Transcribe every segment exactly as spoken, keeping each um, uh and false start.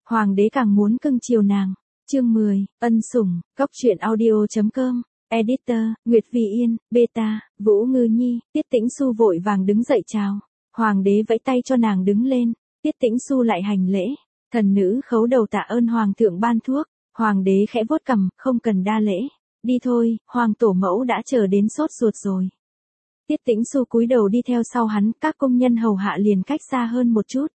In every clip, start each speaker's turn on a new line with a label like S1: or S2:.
S1: Hoàng đế càng muốn cưng chiều nàng. Chương mười, ân sủng, góc truyện audio.com, editor, Nguyệt Vì Yên, beta, Vũ Ngư Nhi, Tiết Tĩnh Xu vội vàng đứng dậy chào. Hoàng đế vẫy tay cho nàng đứng lên, Tiết Tĩnh Xu lại hành lễ. Thần nữ khấu đầu tạ ơn hoàng thượng ban thuốc. Hoàng đế khẽ vuốt cằm, không cần đa lễ. Đi thôi, hoàng tổ mẫu đã chờ đến sốt ruột rồi. Tiết Tĩnh Xu cúi đầu đi theo sau hắn, các công nhân hầu hạ liền cách xa hơn một chút.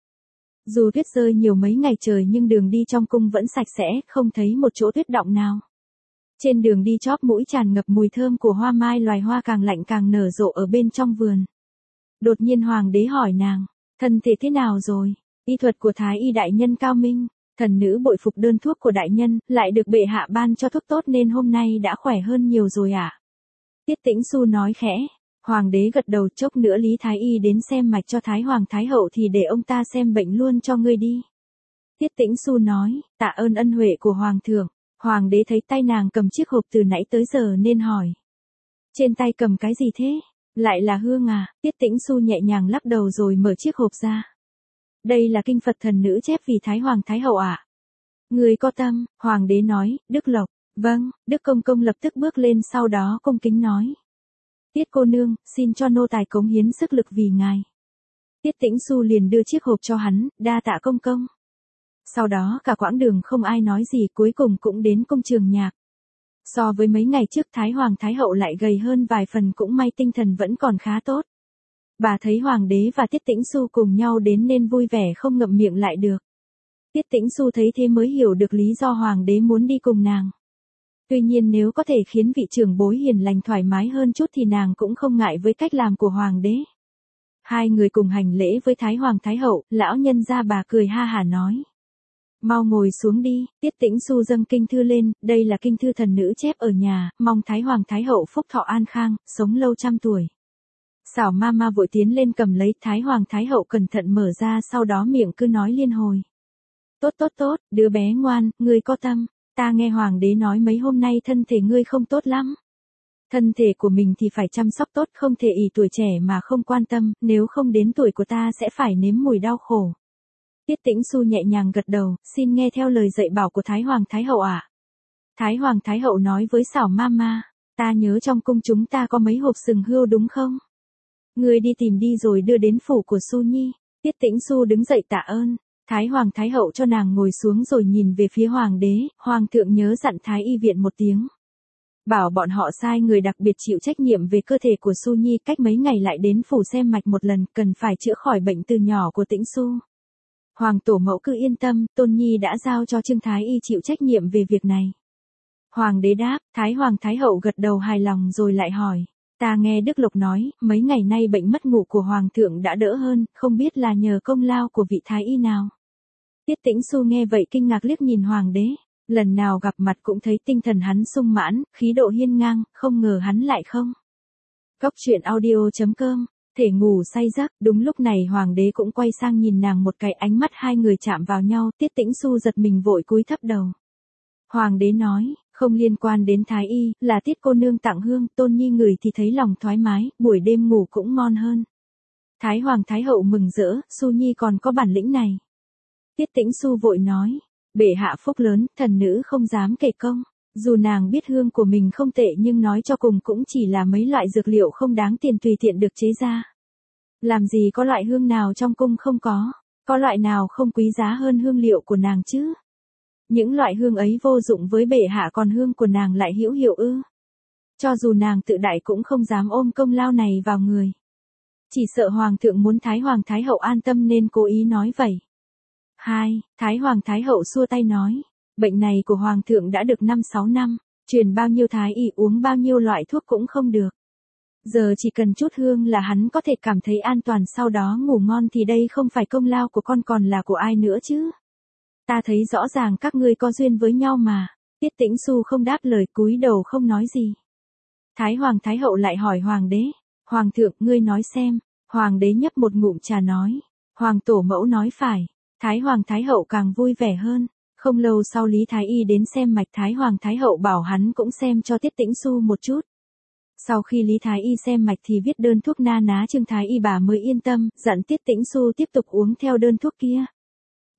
S1: Dù tuyết rơi nhiều mấy ngày trời nhưng đường đi trong cung vẫn sạch sẽ, không thấy một chỗ tuyết đọng nào. Trên đường đi chóp mũi tràn ngập mùi thơm của hoa mai, loài hoa càng lạnh càng nở rộ ở bên trong vườn. Đột nhiên hoàng đế hỏi nàng, thân thể thế nào rồi? Y thuật của thái y đại nhân cao minh, thần nữ bội phục đơn thuốc của đại nhân, lại được bệ hạ ban cho thuốc tốt nên hôm nay đã khỏe hơn nhiều rồi ạ. À? Tiết Tĩnh Xu nói khẽ. Hoàng đế gật đầu, chốc nữa Lý Thái Y đến xem mạch cho Thái Hoàng Thái Hậu thì để ông ta xem bệnh luôn cho ngươi đi. Tiết Tĩnh Xu nói, tạ ơn ân huệ của Hoàng thượng. Hoàng đế thấy tay nàng cầm chiếc hộp từ nãy tới giờ nên hỏi. Trên tay cầm cái gì thế? Lại là hương à? Tiết Tĩnh Xu nhẹ nhàng lắc đầu rồi mở chiếc hộp ra. Đây là kinh Phật thần nữ chép vì Thái Hoàng Thái Hậu ạ. À? Người có tâm, Hoàng đế nói, Đức Lộc. Vâng, Đức Công Công lập tức bước lên, sau đó cung kính nói. Tiết cô nương, xin cho nô tài cống hiến sức lực vì ngài. Tiết Tĩnh Xu liền đưa chiếc hộp cho hắn, đa tạ công công. Sau đó cả quãng đường không ai nói gì, cuối cùng cũng đến công trường nhạc. So với mấy ngày trước Thái Hoàng Thái Hậu lại gầy hơn vài phần, cũng may tinh thần vẫn còn khá tốt. Bà thấy Hoàng đế và Tiết Tĩnh Xu cùng nhau đến nên vui vẻ không ngậm miệng lại được. Tiết Tĩnh Xu thấy thế mới hiểu được lý do Hoàng đế muốn đi cùng nàng. Tuy nhiên nếu có thể khiến vị trưởng bối hiền lành thoải mái hơn chút thì nàng cũng không ngại với cách làm của Hoàng đế. Hai người cùng hành lễ với Thái Hoàng Thái Hậu, lão nhân gia bà cười ha hả nói. Mau ngồi xuống đi. Tiết Tĩnh Xu dâng kinh thư lên, đây là kinh thư thần nữ chép ở nhà, mong Thái Hoàng Thái Hậu phúc thọ an khang, sống lâu trăm tuổi. Xảo ma ma vội tiến lên cầm lấy, Thái Hoàng Thái Hậu cẩn thận mở ra, sau đó miệng cứ nói liên hồi. Tốt tốt tốt, đứa bé ngoan, ngươi có tâm. Ta nghe Hoàng đế nói mấy hôm nay thân thể ngươi không tốt lắm. Thân thể của mình thì phải chăm sóc tốt, không thể ỷ tuổi trẻ mà không quan tâm, nếu không đến tuổi của ta sẽ phải nếm mùi đau khổ. Tiết Tĩnh Xu nhẹ nhàng gật đầu, xin nghe theo lời dạy bảo của Thái Hoàng Thái Hậu ạ. À? Thái Hoàng Thái Hậu nói với xảo ma ma, ta nhớ trong cung chúng ta có mấy hộp sừng hươu đúng không? Ngươi đi tìm đi rồi đưa đến phủ của Xu Nhi. Tiết Tĩnh Xu đứng dậy tạ ơn. Thái Hoàng Thái Hậu cho nàng ngồi xuống rồi nhìn về phía Hoàng đế, Hoàng thượng nhớ dặn Thái Y viện một tiếng. Bảo bọn họ sai người đặc biệt chịu trách nhiệm về cơ thể của Xu Nhi, cách mấy ngày lại đến phủ xem mạch một lần, cần phải chữa khỏi bệnh từ nhỏ của Tĩnh Xu. Hoàng tổ mẫu cứ yên tâm, Tôn Nhi đã giao cho Trương Thái Y chịu trách nhiệm về việc này. Hoàng đế đáp, Thái Hoàng Thái Hậu gật đầu hài lòng rồi lại hỏi. Ta nghe Đức Lộc nói, mấy ngày nay bệnh mất ngủ của Hoàng thượng đã đỡ hơn, không biết là nhờ công lao của vị Thái Y nào. Tiết Tĩnh Xu nghe vậy kinh ngạc liếc nhìn Hoàng đế, lần nào gặp mặt cũng thấy tinh thần hắn sung mãn, khí độ hiên ngang, không ngờ hắn lại không. Góc truyện audio.com, thể ngủ say giấc, đúng lúc này Hoàng đế cũng quay sang nhìn nàng một cái, ánh mắt hai người chạm vào nhau, Tiết Tĩnh Xu giật mình vội cúi thấp đầu. Hoàng đế nói, không liên quan đến Thái Y, là Tiết cô nương tặng hương, Tôn Nhi ngửi thì thấy lòng thoải mái, buổi đêm ngủ cũng ngon hơn. Thái Hoàng Thái Hậu mừng rỡ, Xu Nhi còn có bản lĩnh này. Tiết Tĩnh Xu vội nói, bệ hạ phúc lớn, thần nữ không dám kể công. Dù nàng biết hương của mình không tệ nhưng nói cho cùng cũng chỉ là mấy loại dược liệu không đáng tiền tùy tiện được chế ra. Làm gì có loại hương nào trong cung không có, có loại nào không quý giá hơn hương liệu của nàng chứ? Những loại hương ấy vô dụng với bệ hạ, còn hương của nàng lại hữu hiệu ư? Cho dù nàng tự đại cũng không dám ôm công lao này vào người. Chỉ sợ Hoàng thượng muốn Thái Hoàng Thái Hậu an tâm nên cố ý nói vậy. Hai, Thái Hoàng Thái Hậu xua tay nói, bệnh này của Hoàng thượng đã được năm sáu năm, truyền bao nhiêu Thái Y uống bao nhiêu loại thuốc cũng không được. Giờ chỉ cần chút hương là hắn có thể cảm thấy an toàn, sau đó ngủ ngon, thì đây không phải công lao của con còn là của ai nữa chứ? Ta thấy rõ ràng các ngươi có duyên với nhau mà. Tiết Tĩnh Xu không đáp lời, cúi đầu không nói gì. Thái Hoàng Thái Hậu lại hỏi Hoàng đế, Hoàng thượng ngươi nói xem. Hoàng đế nhấp một ngụm trà nói, Hoàng tổ mẫu nói phải. Thái Hoàng Thái Hậu càng vui vẻ hơn. Không lâu sau Lý Thái Y đến xem mạch, Thái Hoàng Thái Hậu bảo hắn cũng xem cho Tiết Tĩnh Xu một chút. Sau khi Lý Thái Y xem mạch thì viết đơn thuốc na ná Trương Thái Y, bà mới yên tâm, dặn Tiết Tĩnh Xu tiếp tục uống theo đơn thuốc kia.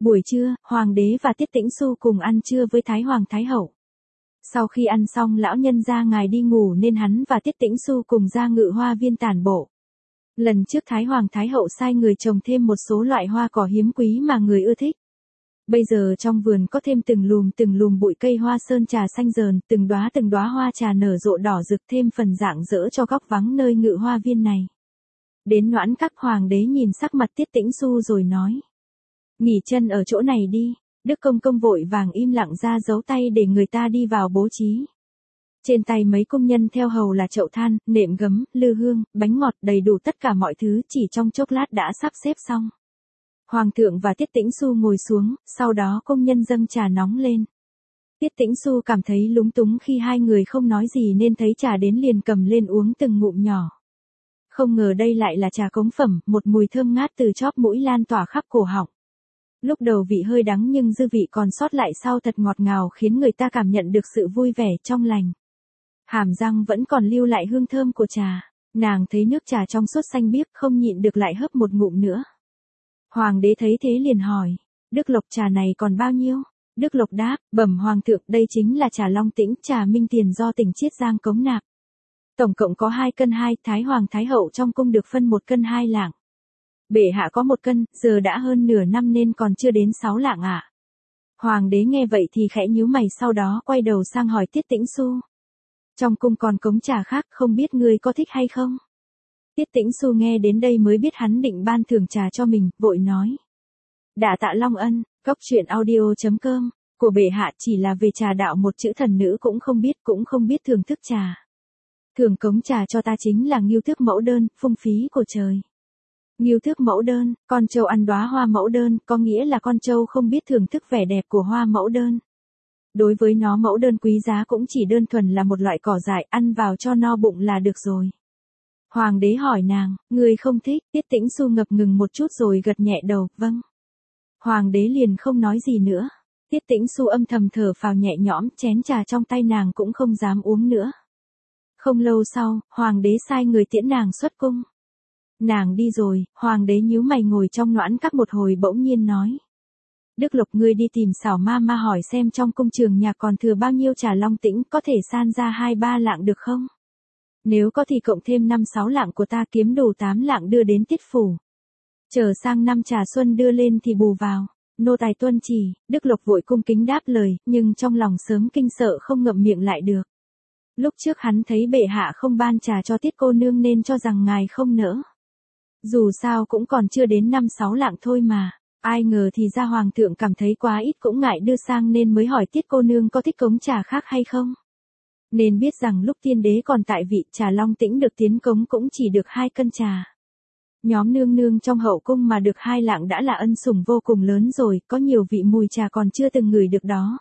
S1: Buổi trưa, Hoàng đế và Tiết Tĩnh Xu cùng ăn trưa với Thái Hoàng Thái Hậu. Sau khi ăn xong lão nhân ra ngài đi ngủ nên hắn và Tiết Tĩnh Xu cùng ra Ngự Hoa Viên tản bộ. Lần trước Thái Hoàng Thái Hậu sai người trồng thêm một số loại hoa cỏ hiếm quý mà người ưa thích. Bây giờ trong vườn có thêm từng lùm từng lùm bụi cây hoa sơn trà xanh rờn, từng đóa từng đóa hoa trà nở rộ đỏ rực thêm phần rạng rỡ cho góc vắng nơi Ngự Hoa Viên này. Đến Noãn Các, Hoàng đế nhìn sắc mặt Tiết Tĩnh Xu rồi nói. Nghỉ chân ở chỗ này đi. Đức Công Công vội vàng im lặng ra giấu tay để người ta đi vào bố trí. Trên tay mấy công nhân theo hầu là chậu than, nệm gấm, lư hương, bánh ngọt, đầy đủ tất cả mọi thứ, chỉ trong chốc lát đã sắp xếp xong. Hoàng thượng và Tiết Tĩnh Xu ngồi xuống, sau đó công nhân dâng trà nóng lên. Tiết Tĩnh Xu cảm thấy lúng túng khi hai người không nói gì nên thấy trà đến liền cầm lên uống từng ngụm nhỏ. Không ngờ đây lại là trà cống phẩm, một mùi thơm ngát từ chóp mũi lan tỏa khắp cổ họng. Lúc đầu vị hơi đắng nhưng dư vị còn sót lại sau thật ngọt ngào khiến người ta cảm nhận được sự vui vẻ trong lành. Hàm răng vẫn còn lưu lại hương thơm của trà. Nàng thấy nước trà trong suốt xanh biếc không nhịn được lại hớp một ngụm nữa. Hoàng đế thấy thế liền hỏi, Đức Lộc trà này còn bao nhiêu? Đức Lộc đáp, bẩm Hoàng thượng, đây chính là trà Long Tĩnh, trà Minh Tiền do tỉnh Chiết Giang cống nạp. Tổng cộng có hai cân hai, Thái Hoàng Thái Hậu trong cung được phân một cân hai lạng. Bệ hạ có một cân, giờ đã hơn nửa năm nên còn chưa đến sáu lạng ạ. À. Hoàng đế nghe vậy thì khẽ nhíu mày, sau đó quay đầu sang hỏi Tiết Tĩnh Xu. Trong cung còn cống trà khác, không biết ngươi có thích hay không? Tiết Tĩnh Xu nghe đến đây mới biết hắn định ban thưởng trà cho mình, vội nói. Đả tạ Long ân, Cóc truyện audio chấm com, của bệ hạ chỉ là về trà đạo một chữ thần nữ cũng không biết, cũng không biết thưởng thức trà. Thưởng cống trà cho ta chính là ngưu thước mẫu đơn, phung phí của trời. Ngưu thước mẫu đơn, con trâu ăn đóa hoa mẫu đơn, có nghĩa là con trâu không biết thưởng thức vẻ đẹp của hoa mẫu đơn. Đối với nó mẫu đơn quý giá cũng chỉ đơn thuần là một loại cỏ dại, ăn vào cho no bụng là được rồi. Hoàng đế hỏi nàng, người không thích? Tiết Tĩnh Xu ngập ngừng một chút rồi gật nhẹ đầu, vâng. Hoàng đế liền không nói gì nữa. Tiết Tĩnh Xu âm thầm thở phào nhẹ nhõm, chén trà trong tay nàng cũng không dám uống nữa. Không lâu sau, Hoàng đế sai người tiễn nàng xuất cung. Nàng đi rồi, Hoàng đế nhíu mày ngồi trong Noãn Các một hồi bỗng nhiên nói. Đức Lộc, ngươi đi tìm Xảo Ma Ma hỏi xem trong cung trường nhà còn thừa bao nhiêu trà Long Tĩnh, có thể san ra hai ba lạng được không? Nếu có thì cộng thêm năm sáu lạng của ta, kiếm đủ tám lạng đưa đến Tiết phủ. Chờ sang năm trà xuân đưa lên thì bù vào. Nô tài tuân chỉ. Đức Lộc vội cung kính đáp lời, nhưng trong lòng sớm kinh sợ không ngậm miệng lại được. Lúc trước hắn thấy bệ hạ không ban trà cho Tiết cô nương nên cho rằng ngài không nỡ. Dù sao cũng còn chưa đến năm sáu lạng thôi mà. Ai ngờ thì ra Hoàng thượng cảm thấy quá ít cũng ngại đưa sang nên mới hỏi Tiết cô nương có thích cống trà khác hay không. Nên biết rằng lúc tiên đế còn tại vị, trà Long Tĩnh được tiến cống cũng chỉ được hai cân trà. Nhóm nương nương trong hậu cung mà được hai lạng đã là ân sủng vô cùng lớn rồi, có nhiều vị mùi trà còn chưa từng ngửi được đó.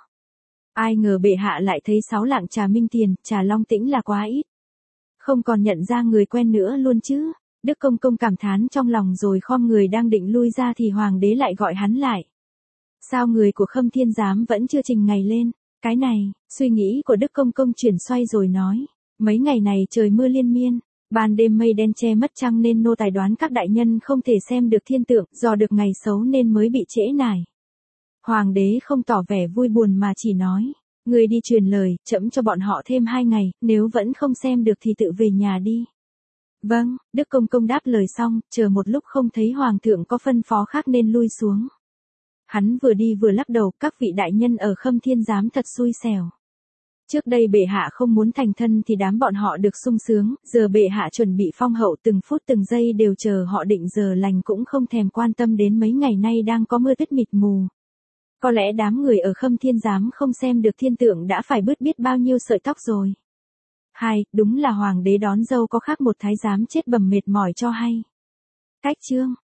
S1: Ai ngờ bệ hạ lại thấy sáu lạng trà Minh Tiền, trà Long Tĩnh là quá ít. Không còn nhận ra người quen nữa luôn chứ. Đức Công Công cảm thán trong lòng rồi khom người đang định lui ra thì Hoàng đế lại gọi hắn lại. Sao người của Khâm Thiên Giám vẫn chưa trình ngày lên? Cái này, suy nghĩ của Đức Công Công chuyển xoay rồi nói. Mấy ngày này trời mưa liên miên, ban đêm mây đen che mất trăng nên nô tài đoán các đại nhân không thể xem được thiên tượng, do được ngày xấu nên mới bị trễ nải. Hoàng đế không tỏ vẻ vui buồn mà chỉ nói. Người đi truyền lời, trẫm cho bọn họ thêm hai ngày, nếu vẫn không xem được thì tự về nhà đi. Vâng, Đức Công Công đáp lời xong, chờ một lúc không thấy Hoàng thượng có phân phó khác nên lui xuống. Hắn vừa đi vừa lắc đầu, các vị đại nhân ở Khâm Thiên Giám thật xui xẻo. Trước đây bệ hạ không muốn thành thân thì đám bọn họ được sung sướng, giờ bệ hạ chuẩn bị phong hậu từng phút từng giây đều chờ họ định giờ lành cũng không thèm quan tâm đến mấy ngày nay đang có mưa tuyết mịt mù. Có lẽ đám người ở Khâm Thiên Giám không xem được thiên tượng đã phải bứt biết bao nhiêu sợi tóc rồi. Hai, đúng là Hoàng đế đón dâu có khác một thái giám chết bầm mệt mỏi cho hay. Cách chương